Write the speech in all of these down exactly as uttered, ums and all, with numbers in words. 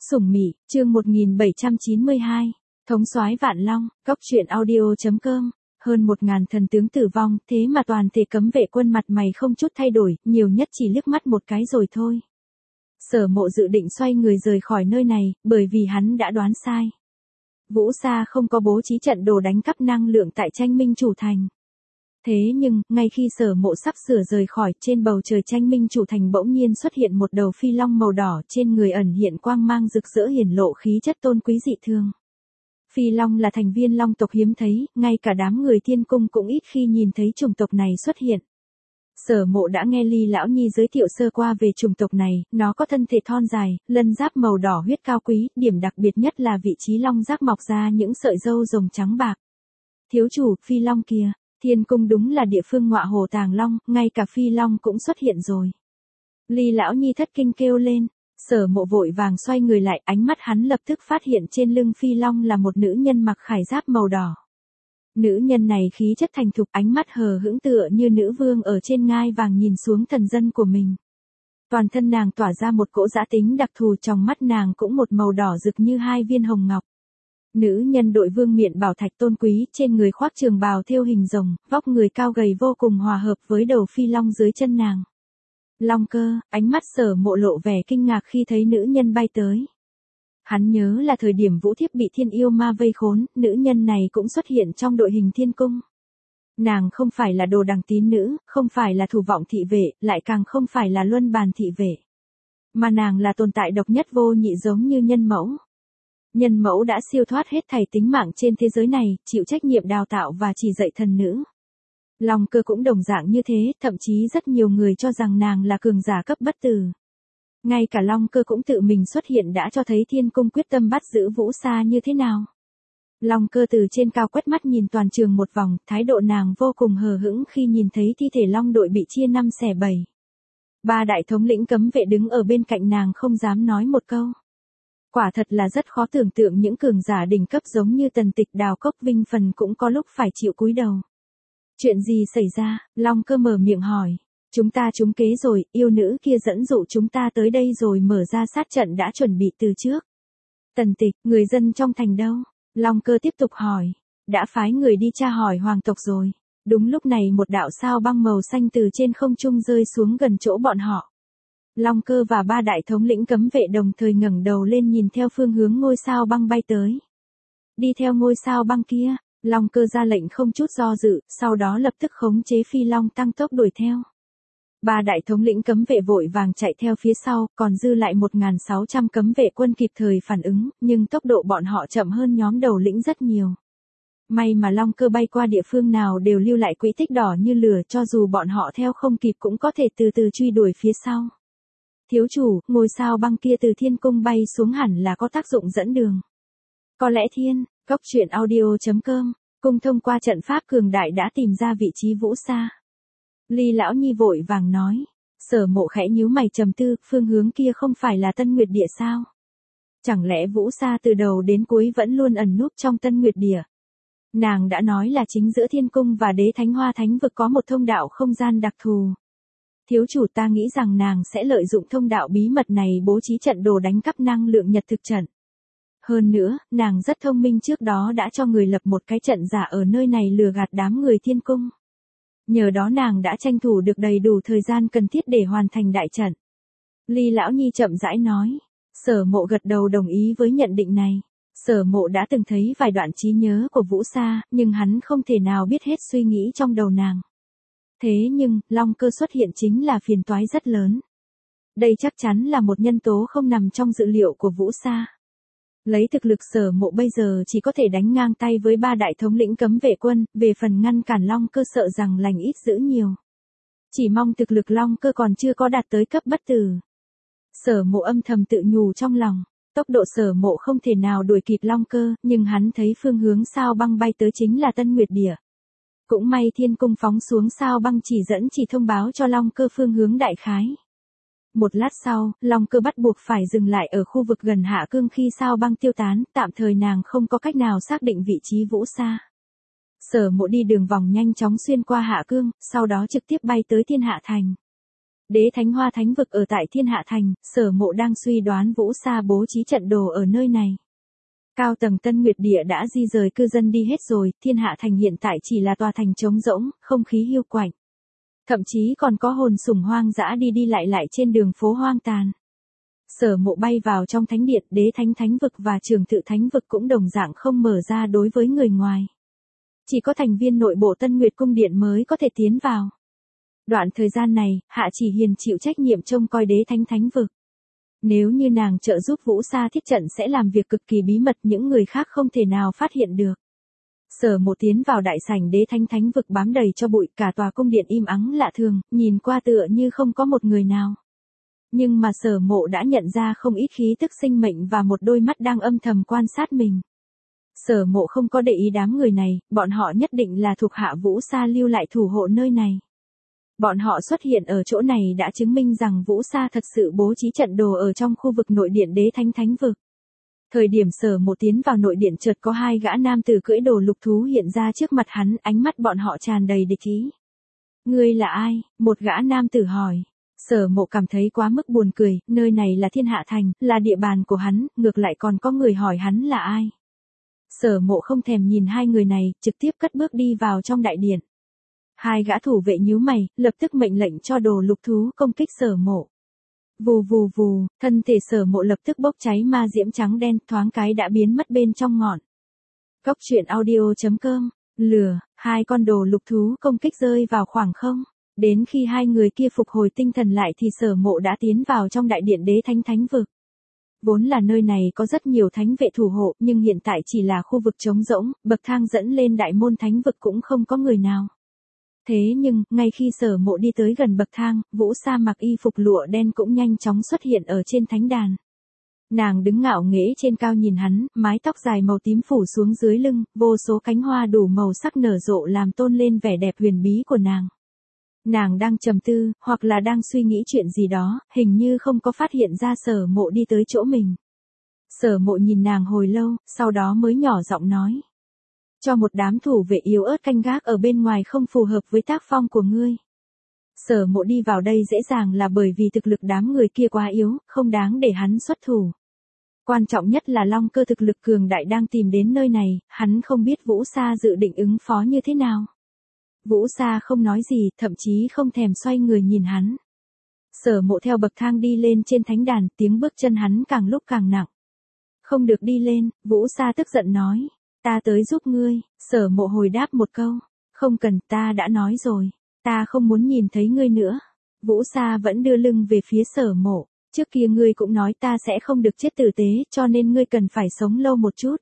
Sủng Mị, chương một nghìn bảy trăm chín mươi hai. Thống soái Vạn Long, Cốc truyện audio chấm com. Hơn một ngàn thần tướng tử vong, thế mà toàn thể cấm vệ quân mặt mày không chút thay đổi, nhiều nhất chỉ liếc mắt một cái rồi thôi. Sở Mộ dự định xoay người rời khỏi nơi này, bởi vì hắn đã đoán sai. Vũ Sa không có bố trí trận đồ đánh cắp năng lượng tại Tranh Minh Chủ Thành. Thế nhưng, ngay khi Sở Mộ sắp sửa rời khỏi, trên bầu trời Tranh Minh Chủ Thành bỗng nhiên xuất hiện một đầu phi long màu đỏ, trên người ẩn hiện quang mang rực rỡ hiển lộ khí chất tôn quý dị thường. Phi long là thành viên long tộc hiếm thấy, ngay cả đám người thiên cung cũng ít khi nhìn thấy chủng tộc này xuất hiện. Sở Mộ đã nghe Ly Lão Nhi giới thiệu sơ qua về chủng tộc này, nó có thân thể thon dài, lân giáp màu đỏ huyết cao quý, điểm đặc biệt nhất là vị trí long giác mọc ra những sợi râu rồng trắng bạc. Thiếu chủ, phi long kìa. Thiên cung đúng là địa phương ngọa hồ tàng long, ngay cả phi long cũng xuất hiện rồi. Ly Lão Nhi thất kinh kêu lên, Sở Mộ vội vàng xoay người lại, ánh mắt hắn lập tức phát hiện trên lưng phi long là một nữ nhân mặc khải giáp màu đỏ. Nữ nhân này khí chất thành thục, ánh mắt hờ hững tựa như nữ vương ở trên ngai vàng nhìn xuống thần dân của mình. Toàn thân nàng tỏa ra một cỗ dã tính đặc thù, trong mắt nàng cũng một màu đỏ rực như hai viên hồng ngọc. Nữ nhân đội vương miện bảo thạch tôn quý, trên người khoác trường bào thêu hình rồng, vóc người cao gầy vô cùng hòa hợp với đầu phi long dưới chân nàng. Long Cơ, ánh mắt Sở Mộ lộ vẻ kinh ngạc khi thấy nữ nhân bay tới. Hắn nhớ là thời điểm Vũ Thiếp bị thiên yêu ma vây khốn, nữ nhân này cũng xuất hiện trong đội hình thiên cung. Nàng không phải là đồ đằng tín nữ, không phải là thủ vọng thị vệ, lại càng không phải là luân bàn thị vệ. Mà nàng là tồn tại độc nhất vô nhị giống như nhân mẫu. Nhân mẫu đã siêu thoát hết thảy tính mạng trên thế giới này, chịu trách nhiệm đào tạo và chỉ dạy thần nữ. Long Cơ cũng đồng dạng như thế, thậm chí rất nhiều người cho rằng nàng là cường giả cấp bất tử. Ngay cả Long Cơ cũng tự mình xuất hiện đã cho thấy thiên cung quyết tâm bắt giữ Vũ Sa như thế nào. Long Cơ từ trên cao quét mắt nhìn toàn trường một vòng, thái độ nàng vô cùng hờ hững khi nhìn thấy thi thể Long đội bị chia năm xẻ bảy. Ba đại thống lĩnh cấm vệ đứng ở bên cạnh nàng không dám nói một câu. Quả thật là rất khó tưởng tượng những cường giả đỉnh cấp giống như Tần Tịch, Đào Cốc, Vinh Phần cũng có lúc phải chịu cúi đầu. Chuyện gì xảy ra? Long Cơ mở miệng hỏi. Chúng ta trúng kế rồi, yêu nữ kia dẫn dụ chúng ta tới đây rồi mở ra sát trận đã chuẩn bị từ trước. Tần Tịch, người dân trong thành đâu? Long Cơ tiếp tục hỏi. Đã phái người đi tra hỏi hoàng tộc rồi. Đúng lúc này một đạo sao băng màu xanh từ trên không trung rơi xuống gần chỗ bọn họ. Long Cơ và ba đại thống lĩnh cấm vệ đồng thời ngẩng đầu lên nhìn theo phương hướng ngôi sao băng bay tới. Đi theo ngôi sao băng kia, Long Cơ ra lệnh không chút do dự, sau đó lập tức khống chế phi long tăng tốc đuổi theo. Ba đại thống lĩnh cấm vệ vội vàng chạy theo phía sau, còn dư lại một nghìn sáu trăm cấm vệ quân kịp thời phản ứng, nhưng tốc độ bọn họ chậm hơn nhóm đầu lĩnh rất nhiều. May mà Long Cơ bay qua địa phương nào đều lưu lại quỹ tích đỏ như lửa, cho dù bọn họ theo không kịp cũng có thể từ từ truy đuổi phía sau. Thiếu chủ, ngôi sao băng kia từ thiên cung bay xuống hẳn là có tác dụng dẫn đường. Có lẽ thiên, Cốc truyện audio chấm com, cung thông qua trận pháp cường đại đã tìm ra vị trí Vũ Sa. Ly Lão Nhi vội vàng nói. Sở Mộ khẽ nhíu mày trầm tư, phương hướng kia không phải là Tân Nguyệt Địa sao? Chẳng lẽ Vũ Sa từ đầu đến cuối vẫn luôn ẩn núp trong Tân Nguyệt Địa? Nàng đã nói là chính giữa thiên cung và đế thánh hoa thánh vực có một thông đạo không gian đặc thù. Thiếu chủ, ta nghĩ rằng nàng sẽ lợi dụng thông đạo bí mật này bố trí trận đồ đánh cắp năng lượng nhật thực trận. Hơn nữa, nàng rất thông minh, trước đó đã cho người lập một cái trận giả ở nơi này lừa gạt đám người thiên cung. Nhờ đó nàng đã tranh thủ được đầy đủ thời gian cần thiết để hoàn thành đại trận. Ly Lão Nhi chậm rãi nói. Sở Mộ gật đầu đồng ý với nhận định này. Sở Mộ đã từng thấy vài đoạn trí nhớ của Vũ Sa, nhưng hắn không thể nào biết hết suy nghĩ trong đầu nàng. Thế nhưng, Long Cơ xuất hiện chính là phiền toái rất lớn. Đây chắc chắn là một nhân tố không nằm trong dự liệu của Vũ Sa. Lấy thực lực Sở Mộ bây giờ chỉ có thể đánh ngang tay với ba đại thống lĩnh cấm vệ quân, về phần ngăn cản Long Cơ sợ rằng lành ít dữ nhiều. Chỉ mong thực lực Long Cơ còn chưa có đạt tới cấp bất tử. Sở Mộ âm thầm tự nhủ trong lòng, tốc độ Sở Mộ không thể nào đuổi kịp Long Cơ, nhưng hắn thấy phương hướng sao băng bay tới chính là Tân Nguyệt Địa. Cũng may thiên cung phóng xuống sao băng chỉ dẫn chỉ thông báo cho Long Cơ phương hướng đại khái. Một lát sau, Long Cơ bắt buộc phải dừng lại ở khu vực gần Hạ Cương khi sao băng tiêu tán, tạm thời nàng không có cách nào xác định vị trí Vũ Sa. Sở Mộ đi đường vòng nhanh chóng xuyên qua Hạ Cương, sau đó trực tiếp bay tới Thiên Hạ Thành. Đế Thánh Hoa Thánh vực ở tại Thiên Hạ Thành, Sở Mộ đang suy đoán Vũ Sa bố trí trận đồ ở nơi này. Cao tầng Tân Nguyệt Địa đã di rời cư dân đi hết rồi, Thiên Hạ Thành hiện tại chỉ là tòa thành trống rỗng, không khí hiu quạnh. Thậm chí còn có hồn sủng hoang dã đi đi lại lại trên đường phố hoang tàn. Sở Mộ bay vào trong thánh điện, Đế Thánh Thánh vực và Trường Tự Thánh vực cũng đồng dạng không mở ra đối với người ngoài. Chỉ có thành viên nội bộ Tân Nguyệt cung điện mới có thể tiến vào. Đoạn thời gian này, Hạ Chỉ Hiền chịu trách nhiệm trông coi Đế Thánh Thánh vực. Nếu như nàng trợ giúp Vũ Sa thiết trận sẽ làm việc cực kỳ bí mật, những người khác không thể nào phát hiện được. Sở Mộ tiến vào đại sảnh Đế Thánh Thánh vực bám đầy cho bụi, cả tòa cung điện im ắng lạ thường, nhìn qua tựa như không có một người nào. Nhưng mà Sở Mộ đã nhận ra không ít khí tức sinh mệnh và một đôi mắt đang âm thầm quan sát mình. Sở Mộ không có để ý đám người này, bọn họ nhất định là thuộc hạ Vũ Sa lưu lại thủ hộ nơi này. Bọn họ xuất hiện ở chỗ này đã chứng minh rằng Vũ Sa thật sự bố trí trận đồ ở trong khu vực nội điện Đế Thánh Thánh vực. Thời điểm Sở Mộ tiến vào nội điện chợt có hai gã nam tử cưỡi đồ lục thú hiện ra trước mặt hắn, ánh mắt bọn họ tràn đầy địch ý. Ngươi là ai? Một gã nam tử hỏi. Sở Mộ cảm thấy quá mức buồn cười, nơi này là Thiên Hạ Thành, là địa bàn của hắn, ngược lại còn có người hỏi hắn là ai. Sở Mộ không thèm nhìn hai người này, trực tiếp cất bước đi vào trong đại điện. Hai gã thủ vệ nhíu mày, lập tức mệnh lệnh cho đồ lục thú công kích Sở Mộ. Vù vù vù, thân thể Sở Mộ lập tức bốc cháy ma diễm trắng đen, thoáng cái đã biến mất bên trong ngọn. Cốc truyện audio chấm com, lửa, hai con đồ lục thú công kích rơi vào khoảng không. Đến khi hai người kia phục hồi tinh thần lại thì Sở Mộ đã tiến vào trong đại điện Đế Thánh Thánh vực. Vốn là nơi này có rất nhiều thánh vệ thủ hộ, nhưng hiện tại chỉ là khu vực trống rỗng, bậc thang dẫn lên đại môn thánh vực cũng không có người nào. Thế nhưng, ngay khi Sở Mộ đi tới gần bậc thang, Vũ Sa mặc y phục lụa đen cũng nhanh chóng xuất hiện ở trên thánh đàn. Nàng đứng ngạo nghễ trên cao nhìn hắn, mái tóc dài màu tím phủ xuống dưới lưng, vô số cánh hoa đủ màu sắc nở rộ làm tôn lên vẻ đẹp huyền bí của nàng. Nàng đang trầm tư, hoặc là đang suy nghĩ chuyện gì đó, hình như không có phát hiện ra Sở Mộ đi tới chỗ mình. Sở Mộ nhìn nàng hồi lâu, sau đó mới nhỏ giọng nói. Cho một đám thủ vệ yếu ớt canh gác ở bên ngoài không phù hợp với tác phong của ngươi. Sở Mộ đi vào đây dễ dàng là bởi vì thực lực đám người kia quá yếu, không đáng để hắn xuất thủ. Quan trọng nhất là Long Cơ thực lực cường đại đang tìm đến nơi này, hắn không biết Vũ Sa dự định ứng phó như thế nào. Vũ Sa không nói gì, thậm chí không thèm xoay người nhìn hắn. Sở Mộ theo bậc thang đi lên trên thánh đàn, tiếng bước chân hắn càng lúc càng nặng. Không được đi lên, Vũ Sa tức giận nói. Ta tới giúp ngươi, Sở Mộ hồi đáp một câu. Không cần, ta đã nói rồi. Ta không muốn nhìn thấy ngươi nữa. Vũ Sa vẫn đưa lưng về phía Sở Mộ. Trước kia ngươi cũng nói ta sẽ không được chết tử tế, cho nên ngươi cần phải sống lâu một chút.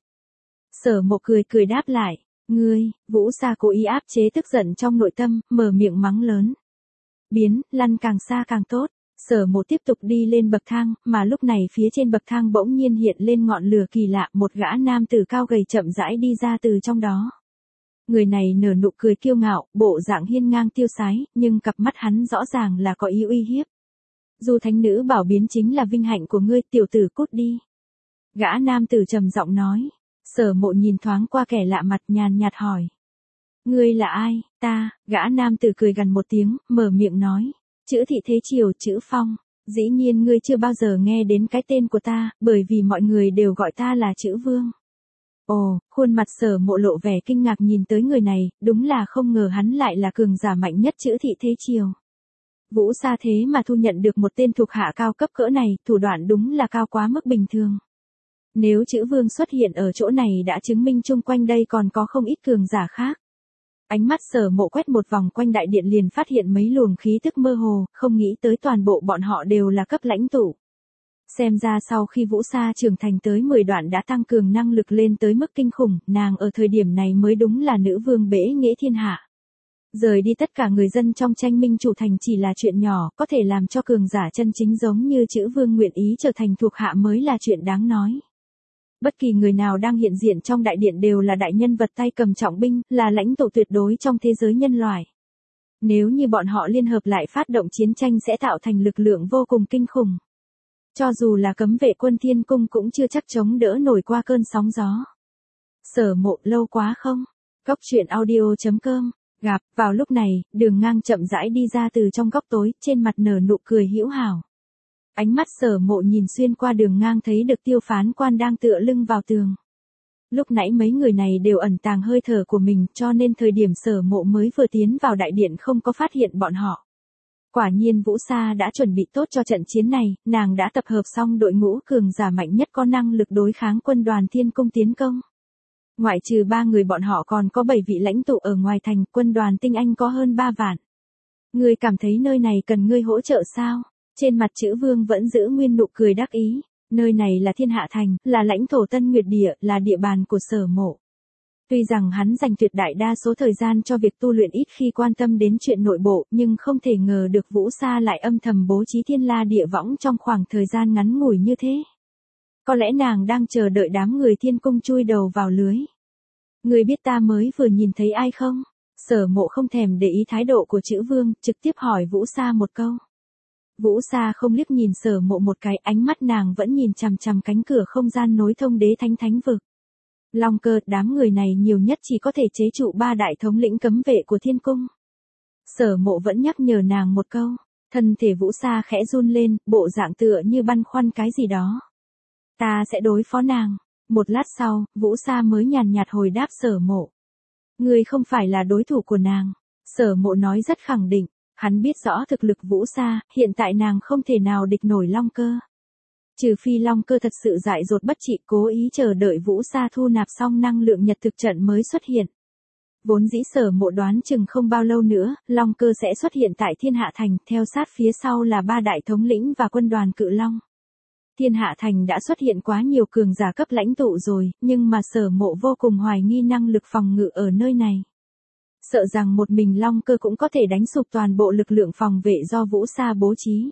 Sở Mộ cười cười đáp lại. Ngươi, Vũ Sa cố ý áp chế tức giận trong nội tâm, mở miệng mắng lớn. Biến, lăn càng xa càng tốt. Sở Mộ tiếp tục đi lên bậc thang, mà lúc này phía trên bậc thang bỗng nhiên hiện lên ngọn lửa kỳ lạ, một gã nam tử cao gầy chậm rãi đi ra từ trong đó. Người này nở nụ cười kiêu ngạo, bộ dạng hiên ngang tiêu sái, nhưng cặp mắt hắn rõ ràng là có ý uy hiếp. Dù thánh nữ bảo biến chính là vinh hạnh của ngươi, tiểu tử cút đi. Gã nam tử trầm giọng nói. Sở Mộ nhìn thoáng qua kẻ lạ mặt nhàn nhạt hỏi. Ngươi là ai? Ta, gã nam tử cười gằn một tiếng, mở miệng nói. Chữ Thị Thế Triều, chữ Phong. Dĩ nhiên ngươi chưa bao giờ nghe đến cái tên của ta, bởi vì mọi người đều gọi ta là chữ Vương. Ồ, khuôn mặt Sở Mộ lộ vẻ kinh ngạc nhìn tới người này, đúng là không ngờ hắn lại là cường giả mạnh nhất chữ Thị Thế Triều. Vũ Sa thế mà thu nhận được một tên thuộc hạ cao cấp cỡ này, thủ đoạn đúng là cao quá mức bình thường. Nếu chữ Vương xuất hiện ở chỗ này đã chứng minh chung quanh đây còn có không ít cường giả khác. Ánh mắt Sở Mộ quét một vòng quanh đại điện liền phát hiện mấy luồng khí tức mơ hồ, không nghĩ tới toàn bộ bọn họ đều là cấp lãnh tụ. Xem ra sau khi Vũ Sa trưởng thành tới mười đoạn đã tăng cường năng lực lên tới mức kinh khủng, nàng ở thời điểm này mới đúng là nữ vương bể nghệ thiên hạ. Rời đi tất cả người dân trong tranh minh chủ thành chỉ là chuyện nhỏ, có thể làm cho cường giả chân chính giống như chữ Vương nguyện ý trở thành thuộc hạ mới là chuyện đáng nói. Bất kỳ người nào đang hiện diện trong đại điện đều là đại nhân vật tay cầm trọng binh, là lãnh tụ tuyệt đối trong thế giới nhân loại. Nếu như bọn họ liên hợp lại phát động chiến tranh sẽ tạo thành lực lượng vô cùng kinh khủng. Cho dù là cấm vệ quân thiên cung cũng chưa chắc chống đỡ nổi qua cơn sóng gió. Sở Mộ lâu quá không? Cốc truyện audio chấm com Gặp, vào lúc này, Đường Ngang chậm rãi đi ra từ trong góc tối, trên mặt nở nụ cười hữu hảo. Ánh mắt Sở Mộ nhìn xuyên qua Đường Ngang thấy được Tiêu Phán Quan đang tựa lưng vào tường. Lúc nãy mấy người này đều ẩn tàng hơi thở của mình, cho nên thời điểm Sở Mộ mới vừa tiến vào đại điện không có phát hiện bọn họ. Quả nhiên Vũ Sa đã chuẩn bị tốt cho trận chiến này, nàng đã tập hợp xong đội ngũ cường giả mạnh nhất có năng lực đối kháng quân đoàn Thiên Cung tiến công. Ngoại trừ ba người bọn họ còn có bảy vị lãnh tụ ở ngoài thành, quân đoàn tinh anh có hơn ba vạn. Ngươi cảm thấy nơi này cần ngươi hỗ trợ sao? Trên mặt Chữ Vương vẫn giữ nguyên nụ cười đắc ý, nơi này là Thiên Hạ Thành, là lãnh thổ Tân Nguyệt Địa, là địa bàn của Sở Mộ. Tuy rằng hắn dành tuyệt đại đa số thời gian cho việc tu luyện ít khi quan tâm đến chuyện nội bộ, nhưng không thể ngờ được Vũ Sa lại âm thầm bố trí thiên la địa võng trong khoảng thời gian ngắn ngủi như thế. Có lẽ nàng đang chờ đợi đám người Thiên Cung chui đầu vào lưới. Người biết ta mới vừa nhìn thấy ai không? Sở Mộ không thèm để ý thái độ của Chữ Vương, trực tiếp hỏi Vũ Sa một câu. Vũ Sa không liếc nhìn Sở Mộ một cái, ánh mắt nàng vẫn nhìn chằm chằm cánh cửa không gian nối thông Đế Thánh Thánh vực. Long Cơ, đám người này nhiều nhất chỉ có thể chế trụ ba đại thống lĩnh cấm vệ của Thiên Cung. Sở Mộ vẫn nhắc nhở nàng một câu, thân thể Vũ Sa khẽ run lên, bộ dạng tựa như băn khoăn cái gì đó. Ta sẽ đối phó nàng. Một lát sau, Vũ Sa mới nhàn nhạt hồi đáp Sở Mộ. Ngươi không phải là đối thủ của nàng. Sở Mộ nói rất khẳng định, hắn biết rõ thực lực Vũ Sa, hiện tại nàng không thể nào địch nổi Long Cơ. Trừ phi Long Cơ thật sự dại dột bất trị cố ý chờ đợi Vũ Sa thu nạp xong năng lượng nhật thực trận mới xuất hiện. Vốn dĩ Sở Mộ đoán chừng không bao lâu nữa, Long Cơ sẽ xuất hiện tại Thiên Hạ Thành, theo sát phía sau là ba đại thống lĩnh và quân đoàn Cự Long. Thiên Hạ Thành đã xuất hiện quá nhiều cường giả cấp lãnh tụ rồi, nhưng mà Sở Mộ vô cùng hoài nghi năng lực phòng ngự ở nơi này. Sợ rằng một mình Long Cơ cũng có thể đánh sụp toàn bộ lực lượng phòng vệ do Vũ Sa bố trí.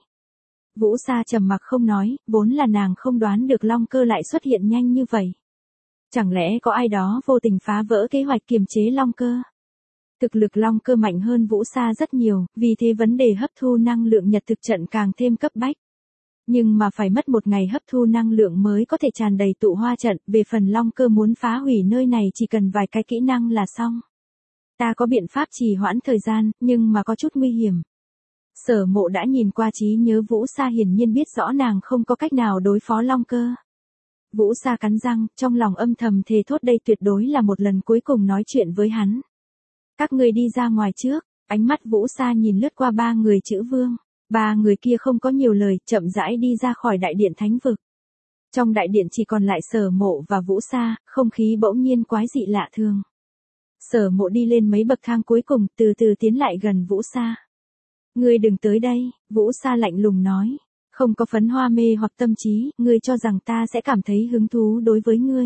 Vũ Sa trầm mặc không nói, vốn là nàng không đoán được Long Cơ lại xuất hiện nhanh như vậy. Chẳng lẽ có ai đó vô tình phá vỡ kế hoạch kiềm chế Long Cơ? Thực lực Long Cơ mạnh hơn Vũ Sa rất nhiều, vì thế vấn đề hấp thu năng lượng nhật thực trận càng thêm cấp bách. Nhưng mà phải mất một ngày hấp thu năng lượng mới có thể tràn đầy tụ hoa trận, về phần Long Cơ muốn phá hủy nơi này chỉ cần vài cái kỹ năng là xong. Ta có biện pháp trì hoãn thời gian, nhưng mà có chút nguy hiểm. Sở Mộ đã nhìn qua trí nhớ Vũ Sa hiển nhiên biết rõ nàng không có cách nào đối phó Long Cơ. Vũ Sa cắn răng, trong lòng âm thầm thề thốt đây tuyệt đối là một lần cuối cùng nói chuyện với hắn. Các ngươi đi ra ngoài trước, ánh mắt Vũ Sa nhìn lướt qua ba người Chữ Vương. Ba người kia không có nhiều lời, chậm rãi đi ra khỏi đại điện thánh vực. Trong đại điện chỉ còn lại Sở Mộ và Vũ Sa, không khí bỗng nhiên quái dị lạ thường. Sở Mộ đi lên mấy bậc thang cuối cùng, từ từ tiến lại gần Vũ Sa. Ngươi đừng tới đây, Vũ Sa lạnh lùng nói. Không có phấn hoa mê hoặc tâm trí, ngươi cho rằng ta sẽ cảm thấy hứng thú đối với ngươi.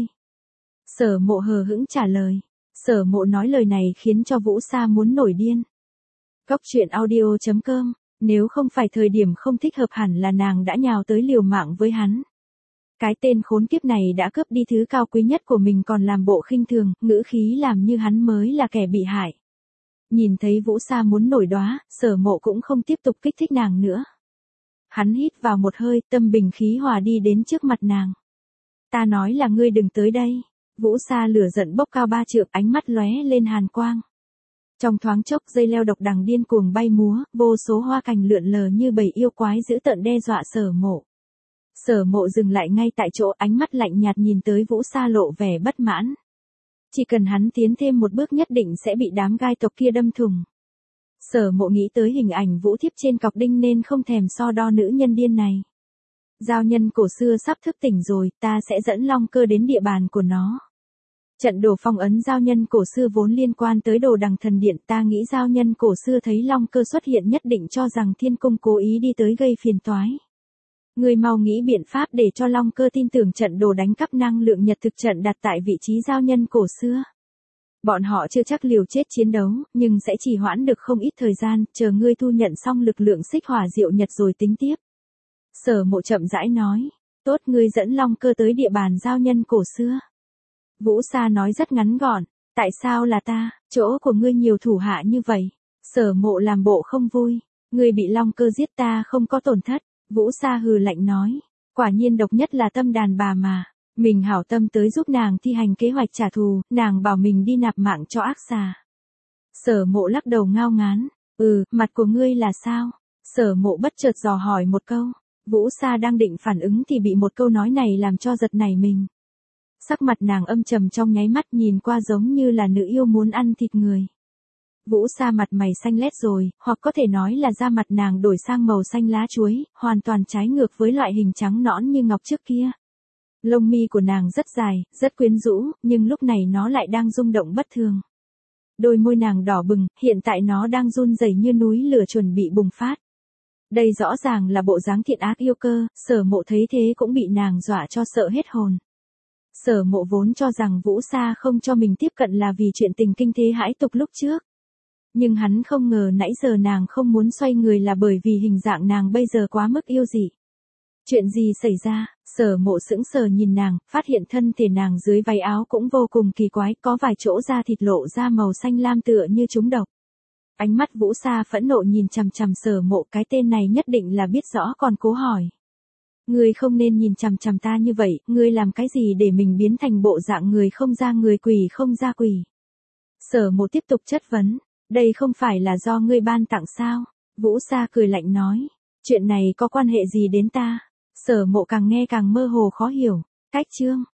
Sở Mộ hờ hững trả lời. Sở Mộ nói lời này khiến cho Vũ Sa muốn nổi điên. Góc truyện audio chấm com. Nếu không phải thời điểm không thích hợp hẳn là nàng đã nhào tới liều mạng với hắn. Cái tên khốn kiếp này đã cướp đi thứ cao quý nhất của mình còn làm bộ khinh thường, ngữ khí làm như hắn mới là kẻ bị hại. Nhìn thấy Vũ Sa muốn nổi đoá, Sở Mộ cũng không tiếp tục kích thích nàng nữa. Hắn hít vào một hơi, tâm bình khí hòa đi đến trước mặt nàng. Ta nói là ngươi đừng tới đây. Vũ Sa lửa giận bốc cao ba trượng, ánh mắt lóe lên hàn quang. Trong thoáng chốc dây leo độc đằng điên cuồng bay múa, vô số hoa cành lượn lờ như bầy yêu quái dữ tợn đe dọa Sở Mộ. Sở Mộ dừng lại ngay tại chỗ, ánh mắt lạnh nhạt nhìn tới Vũ Sa lộ vẻ bất mãn. Chỉ cần hắn tiến thêm một bước nhất định sẽ bị đám gai tộc kia đâm thủng. Sở Mộ nghĩ tới hình ảnh Vũ Thiếp trên cọc đinh nên không thèm so đo nữ nhân điên này. Giao nhân cổ xưa sắp thức tỉnh rồi, ta sẽ dẫn Long Cơ đến địa bàn của nó. Trận đồ phong ấn giao nhân cổ xưa vốn liên quan tới đồ đằng thần điện, ta nghĩ giao nhân cổ xưa thấy Long Cơ xuất hiện nhất định cho rằng Thiên Cung cố ý đi tới gây phiền toái. Người mau nghĩ biện pháp để cho Long Cơ tin tưởng trận đồ đánh cắp năng lượng nhật thực trận đặt tại vị trí giao nhân cổ xưa. Bọn họ chưa chắc liều chết chiến đấu, nhưng sẽ trì hoãn được không ít thời gian, chờ ngươi thu nhận xong lực lượng xích hỏa diệu nhật rồi tính tiếp. Sở Mộ chậm rãi nói, tốt, ngươi dẫn Long Cơ tới địa bàn giao nhân cổ xưa. Vũ Sa nói rất ngắn gọn, tại sao là ta, chỗ của ngươi nhiều thủ hạ như vậy. Sở Mộ làm bộ không vui, ngươi bị Long Cơ giết ta không có tổn thất. Vũ Sa hừ lạnh nói, quả nhiên độc nhất là tâm đàn bà mà. Mình hảo tâm tới giúp nàng thi hành kế hoạch trả thù, nàng bảo mình đi nạp mạng cho ác xà. Sở Mộ lắc đầu ngao ngán, ừ, mặt của ngươi là sao? Sở Mộ bất chợt dò hỏi một câu, Vũ Sa đang định phản ứng thì bị một câu nói này làm cho giật nảy mình. Sắc mặt nàng âm trầm trong nháy mắt, nhìn qua giống như là nữ yêu muốn ăn thịt người. Vũ Sa mặt mày xanh lét rồi, hoặc có thể nói là da mặt nàng đổi sang màu xanh lá chuối, hoàn toàn trái ngược với loại hình trắng nõn như ngọc trước kia. Lông mi của nàng rất dài, rất quyến rũ, nhưng lúc này nó lại đang rung động bất thường. Đôi môi nàng đỏ bừng, hiện tại nó đang run rẩy như núi lửa chuẩn bị bùng phát. Đây rõ ràng là bộ dáng thiện ác yêu cơ, Sở Mộ thấy thế cũng bị nàng dọa cho sợ hết hồn. Sở Mộ vốn cho rằng Vũ Sa không cho mình tiếp cận là vì chuyện tình kinh thế hãi tục lúc trước. Nhưng hắn không ngờ nãy giờ nàng không muốn xoay người là bởi vì hình dạng nàng bây giờ quá mức yêu dị. Chuyện gì xảy ra? Sở Mộ sững sờ nhìn nàng, phát hiện thân thể nàng dưới váy áo cũng vô cùng kỳ quái, có vài chỗ da thịt lộ ra màu xanh lam tựa như trúng độc. Ánh mắt Vũ Sa phẫn nộ nhìn chằm chằm Sở Mộ, cái tên này nhất định là biết rõ còn cố hỏi. Ngươi không nên nhìn chằm chằm ta như vậy, ngươi làm cái gì để mình biến thành bộ dạng người không ra người quỷ không ra quỷ? Sở Mộ tiếp tục chất vấn, đây không phải là do ngươi ban tặng sao? Vũ Sa cười lạnh nói, chuyện này có quan hệ gì đến ta? Sở Mộ càng nghe càng mơ hồ khó hiểu, cách chương.